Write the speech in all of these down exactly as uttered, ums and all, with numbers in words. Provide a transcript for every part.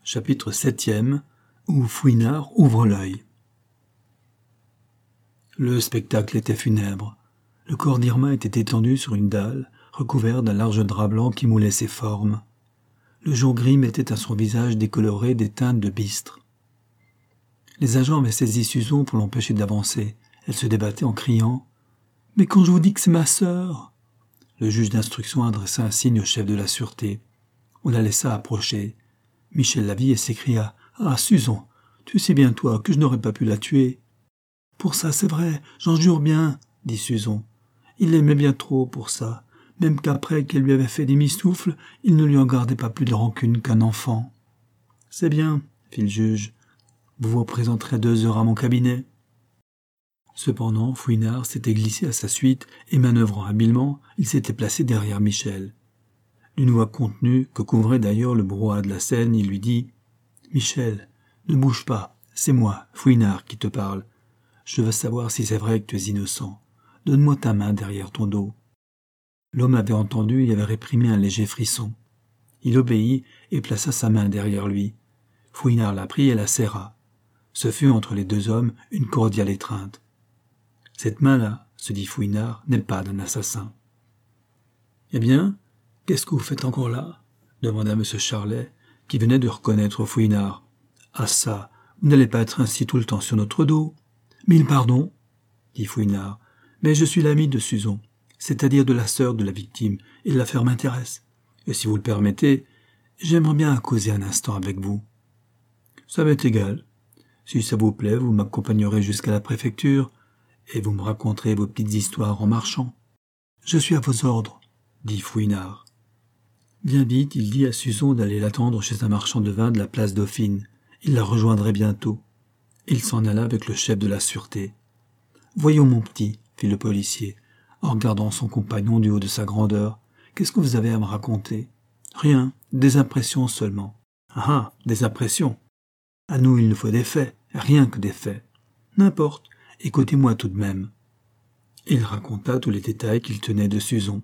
Chapitre septième, où Fouinard ouvre l'œil. Le spectacle était funèbre. Le corps d'Irma était étendu sur une dalle, recouvert d'un large drap blanc qui moulait ses formes. Le jour gris mettait à son visage décoloré des teintes de bistre. Les agents avaient saisi Suzon pour l'empêcher d'avancer. Elle se débattait en criant « Mais quand je vous dis que c'est ma sœur !» Le juge d'instruction adressa un signe au chef de la sûreté. On la laissa approcher. Michel la vit et s'écria « Ah, Suzon, tu sais bien, toi, que je n'aurais pas pu la tuer. »« Pour ça, c'est vrai, j'en jure bien, » dit Suzon. Il l'aimait bien trop pour ça, même qu'après qu'elle lui avait fait des mistoufles, il ne lui en gardait pas plus de rancune qu'un enfant. « C'est bien, » fit le juge. « Vous vous présenterez deux heures à mon cabinet. » Cependant, Fouinard s'était glissé à sa suite et, manœuvrant habilement, il s'était placé derrière Michel. D'une voix contenue, que couvrait d'ailleurs le brouhaha de la scène, il lui dit « Michel, ne bouge pas, c'est moi, Fouinard, qui te parle. Je veux savoir si c'est vrai que tu es innocent. Donne-moi ta main derrière ton dos. » L'homme avait entendu et avait réprimé un léger frisson. Il obéit et plaça sa main derrière lui. Fouinard la prit et la serra. Ce fut entre les deux hommes une cordiale étreinte. « Cette main-là, se dit Fouinard, n'est pas d'un assassin. »« Eh bien, qu'est-ce que vous faites encore là ?» demanda M. Charlet, qui venait de reconnaître Fouinard. « Ah ça, vous n'allez pas être ainsi tout le temps sur notre dos. »« Mille pardons, » dit Fouinard, « mais je suis l'ami de Suzon, c'est-à-dire de la sœur de la victime, et l'affaire m'intéresse. Et si vous le permettez, j'aimerais bien causer un instant avec vous. »« Ça m'est égal. Si ça vous plaît, vous m'accompagnerez jusqu'à la préfecture, et vous me raconterez vos petites histoires en marchant. »« Je suis à vos ordres, » dit Fouinard. Bien vite, il dit à Suzon d'aller l'attendre chez un marchand de vin de la place Dauphine. Il la rejoindrait bientôt. Il s'en alla avec le chef de la sûreté. « Voyons, mon petit, » fit le policier, en regardant son compagnon du haut de sa grandeur. « Qu'est-ce que vous avez à me raconter ?»« Rien, des impressions seulement. »« Ah ah, des impressions. À nous, il nous faut des faits, rien que des faits. »« N'importe, écoutez-moi tout de même. » Il raconta tous les détails qu'il tenait de Suzon.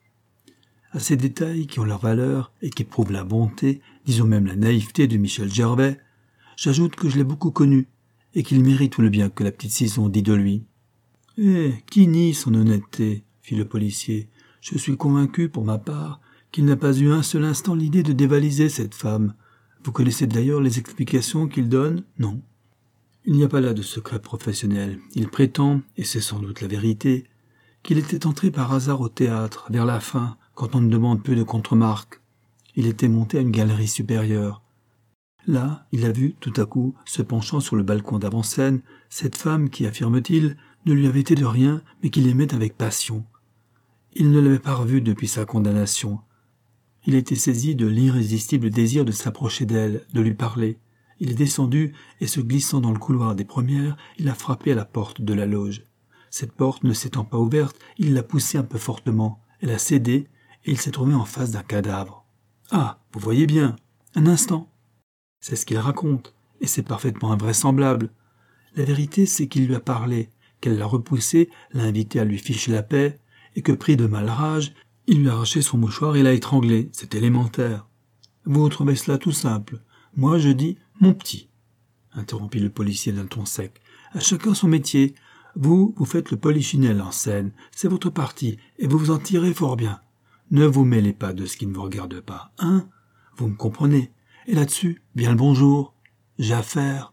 À ces détails qui ont leur valeur et qui prouvent la bonté, disons même la naïveté de Michel Gervais, j'ajoute que je l'ai beaucoup connu et qu'il mérite tout le bien que la petite Suzon dit de lui. « Eh, qui nie son honnêteté ?» fit le policier. « Je suis convaincu, pour ma part, qu'il n'a pas eu un seul instant l'idée de dévaliser cette femme. Vous connaissez d'ailleurs les explications qu'il donne ? Non. Il n'y a pas là de secret professionnel. Il prétend, et c'est sans doute la vérité, qu'il était entré par hasard au théâtre, vers la fin, quand on ne demande plus de contre-marques. Il était monté à une galerie supérieure. Là, il a vu, tout à coup, se penchant sur le balcon d'avant-scène, cette femme qui, affirme-t-il, ne lui avait été de rien, mais qu'il aimait avec passion. Il ne l'avait pas revue depuis sa condamnation. Il était saisi de l'irrésistible désir de s'approcher d'elle, de lui parler. Il est descendu, et se glissant dans le couloir des premières, il a frappé à la porte de la loge. Cette porte ne s'étant pas ouverte, il l'a poussée un peu fortement. Elle a cédé, et il s'est trouvé en face d'un cadavre. « Ah, vous voyez bien, un instant !» C'est ce qu'il raconte, et c'est parfaitement invraisemblable. La vérité, c'est qu'il lui a parlé, qu'elle l'a repoussé, l'a invité à lui ficher la paix, et que, pris de malrage, il lui a arraché son mouchoir et l'a étranglé. C'est élémentaire. Vous trouvez cela tout simple. Moi, je dis « mon petit », interrompit le policier d'un ton sec. À chacun son métier. Vous, vous faites le polichinelle en scène. C'est votre parti, et vous vous en tirez fort bien. Ne vous mêlez pas de ce qui ne vous regarde pas, hein? Vous me comprenez? Et là-dessus, bien le bonjour. J'ai affaire.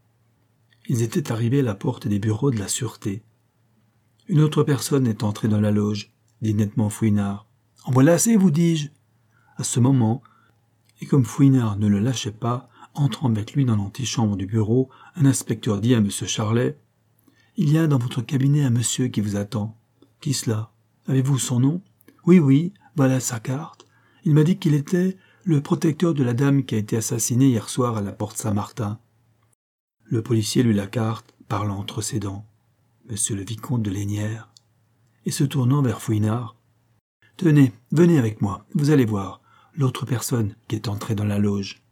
Ils étaient arrivés à la porte des bureaux de la sûreté. Une autre personne est entrée dans la loge, dit nettement Fouinard. En voilà assez, vous dis-je. À ce moment, et comme Fouinard ne le lâchait pas, entrant avec lui dans l'antichambre du bureau, un inspecteur dit à M. Charlet. Il y a dans votre cabinet un monsieur qui vous attend. Qui cela? Avez-vous son nom? Oui, oui, voilà sa carte. Il m'a dit qu'il était le protecteur de la dame qui a été assassinée hier soir à la porte Saint-Martin. Le policier lut la carte, parlant entre ses dents. Monsieur le vicomte de Lénières. Et se tournant vers Fouinard. Tenez, venez avec moi, vous allez voir, l'autre personne qui est entrée dans la loge.